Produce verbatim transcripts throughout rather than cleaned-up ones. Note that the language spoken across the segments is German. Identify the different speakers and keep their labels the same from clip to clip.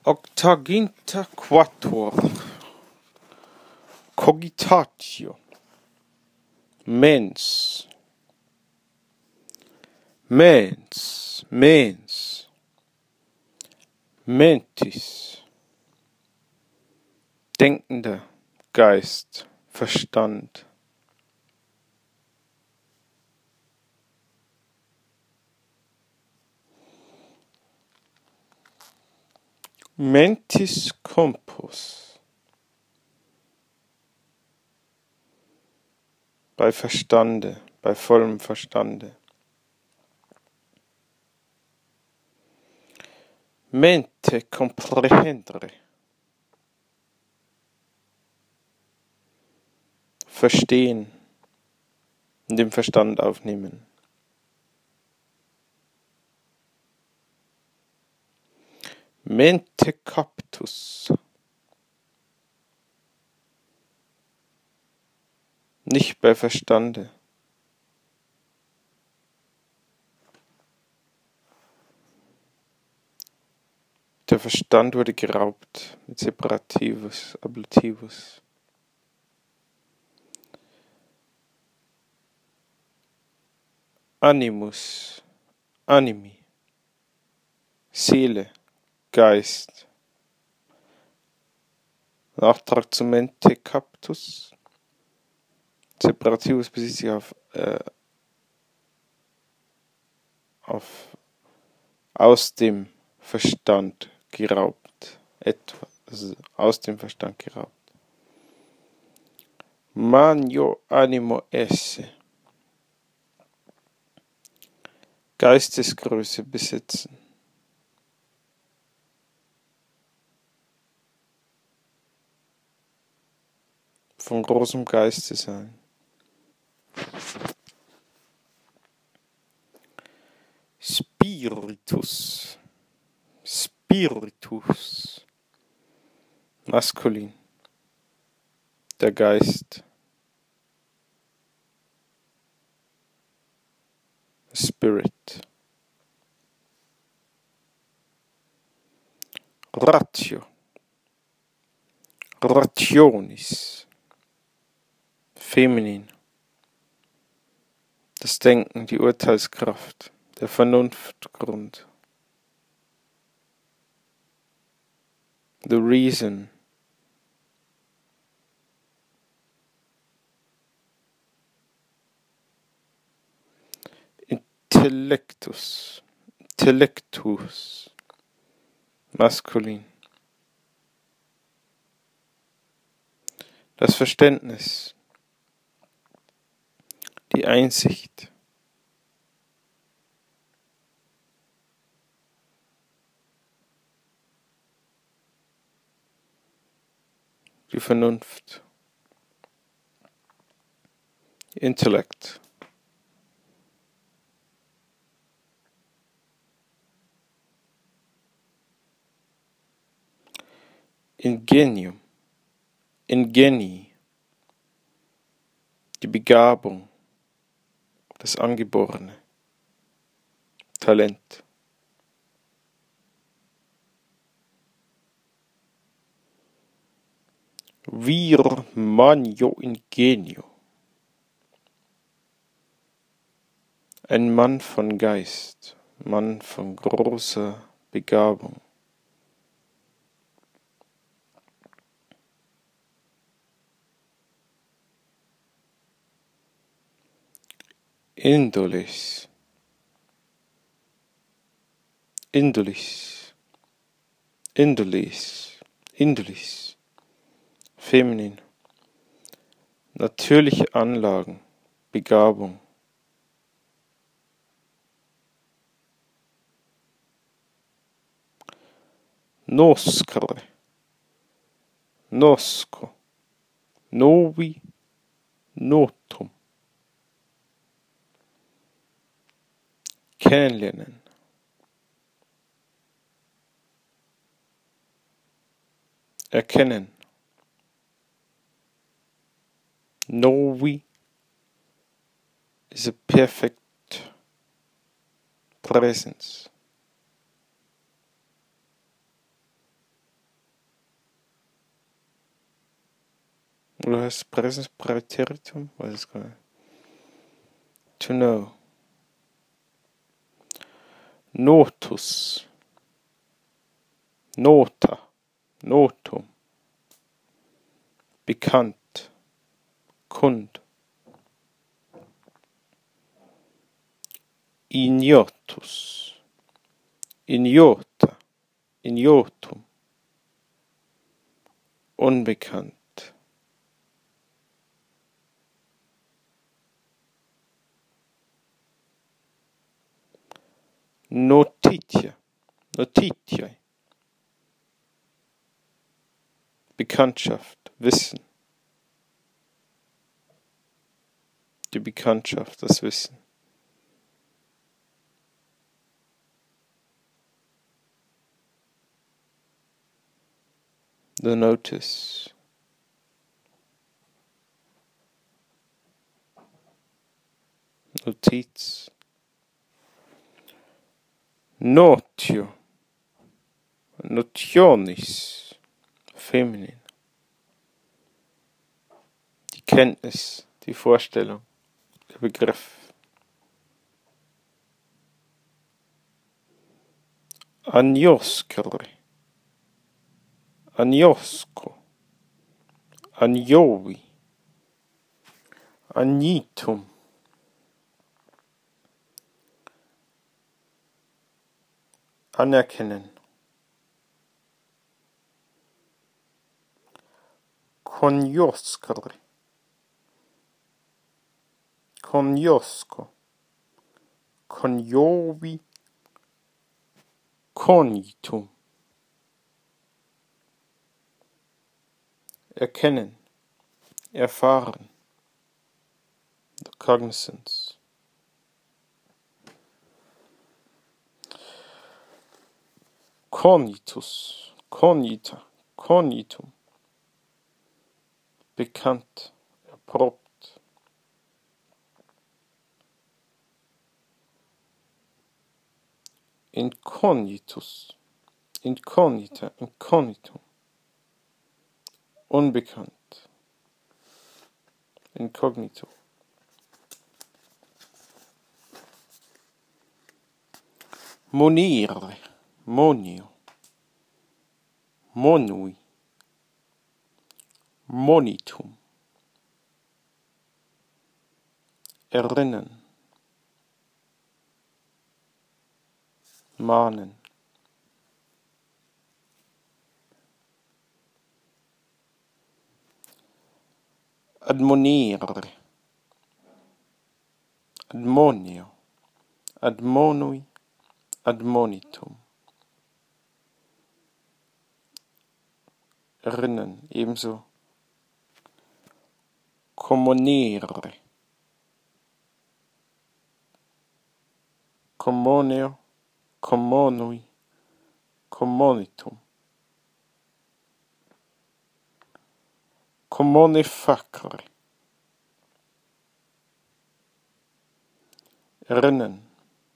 Speaker 1: Octaginta quattuor cogitatio mens mens mens mentis denkender Geist, Verstand. Mentis compos. Bei Verstande, bei vollem Verstande. Mente comprehendere. Verstehen, in dem Verstand aufnehmen. Mente captus. Nicht bei Verstande. Der Verstand wurde geraubt mit Separativus, Ablativus. Animus, Animi, Seele, Geist. Nachtrag zu Mente captus. Separativus bezieht sich auf, äh, auf aus dem Verstand geraubt. Etwa, also aus dem Verstand geraubt. Magno animo esse. Geistesgröße besitzen. Von großem Geiste sein. Spiritus. Spiritus. Maskulin. Der Geist. Spirit. Ratio. Rationis. Feminin. Das Denken, die Urteilskraft, der Vernunftgrund. The reason. Intellectus. Intellectus. Maskulin. Das Verständnis. Die Einsicht. Die Vernunft. Intellekt. Ingenium. Ingeni. Die Begabung. Das Angeborene. Talent. Vir magno ingenio. Ein Mann von Geist, Mann von großer Begabung. Indolis. Indolis. Indolis. Indolis. Feminin. Natürliche Anlagen. Begabung. Noscere. Nosco. Novi. Notum. Kennenlernen. Erkennen. Novi is a perfect presence. Oder heißt es Präsens Präteritum? Weiß es gar nicht. To know. Notus. Nota. Notum. Bekannt. Kund. Ignotus. Ignota. Ignotum. Unbekannt. Notitia. Notitiae. Bekanntschaft. Wissen. Die Bekanntschaft, das Wissen. The notice. Notiz. Notio. Notionis. Feminin. Die Kenntnis, die Vorstellung, der Begriff. Agnoscere. Agnosco. Agnovi. Agnitum. Anerkennen. Cognoscere. Cognosco. Cognovi. Cognitum. Erkennen. Erfahren. The cognizance. Cognitus. Cognita. Cognitum. Bekannt. Erprobt. Incognitus. Incognita. Incognitum. Unbekannt. Incognito. Monire. Monio. Monui. Monitum. Erinnern. Mahnen. Admonire. Admonio. Admonui. Admonitum. Erinnern, ebenso. Commonere. Commonio. Commonui. Commonitum. Commone facere. Erinnern.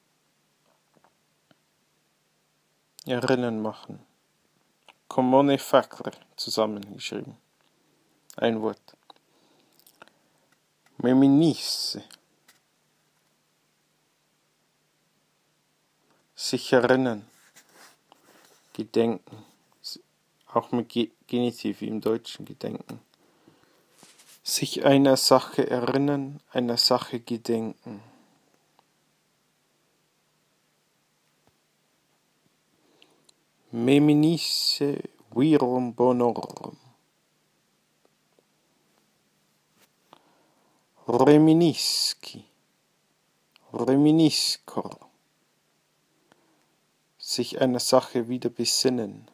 Speaker 1: Erinnern machen. Commone facere, zusammengeschrieben. Ein Wort. Meminisse. Sich erinnern. Gedenken. Auch mit Genitiv wie im Deutschen gedenken. Sich einer Sache erinnern, einer Sache gedenken. Meminisse virum bonorum. Reminisci. Reminiscor. Sich einer Sache wieder besinnen.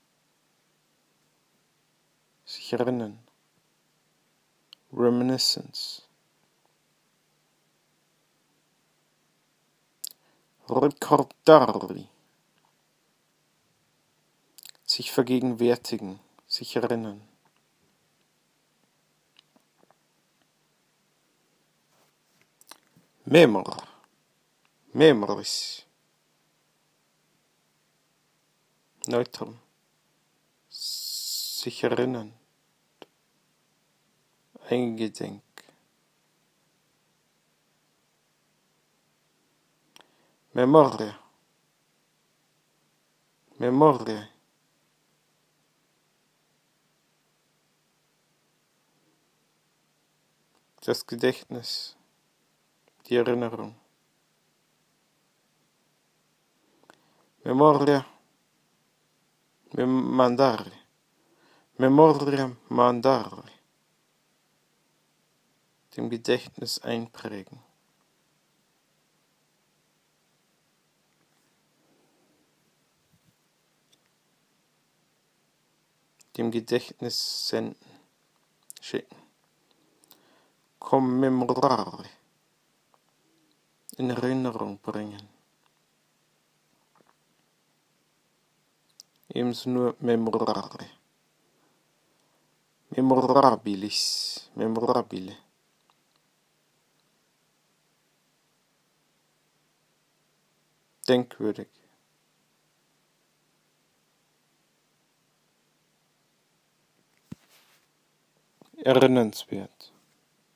Speaker 1: Sich erinnern. Reminiscence. Ricordari. Sich vergegenwärtigen, sich erinnern. Memor. Memoris. Neutrum. Sich erinnern. eingedenk. Memoria, Memoria. Das Gedächtnis, die Erinnerung. Memoria, mem mandare, Memoria mandare. Dem Gedächtnis einprägen. Dem Gedächtnis senden, schicken. Commemorare, in Erinnerung bringen. Ebenso nur memorare. Memorabilis, memorabile. Denkwürdig. Erinnernswert.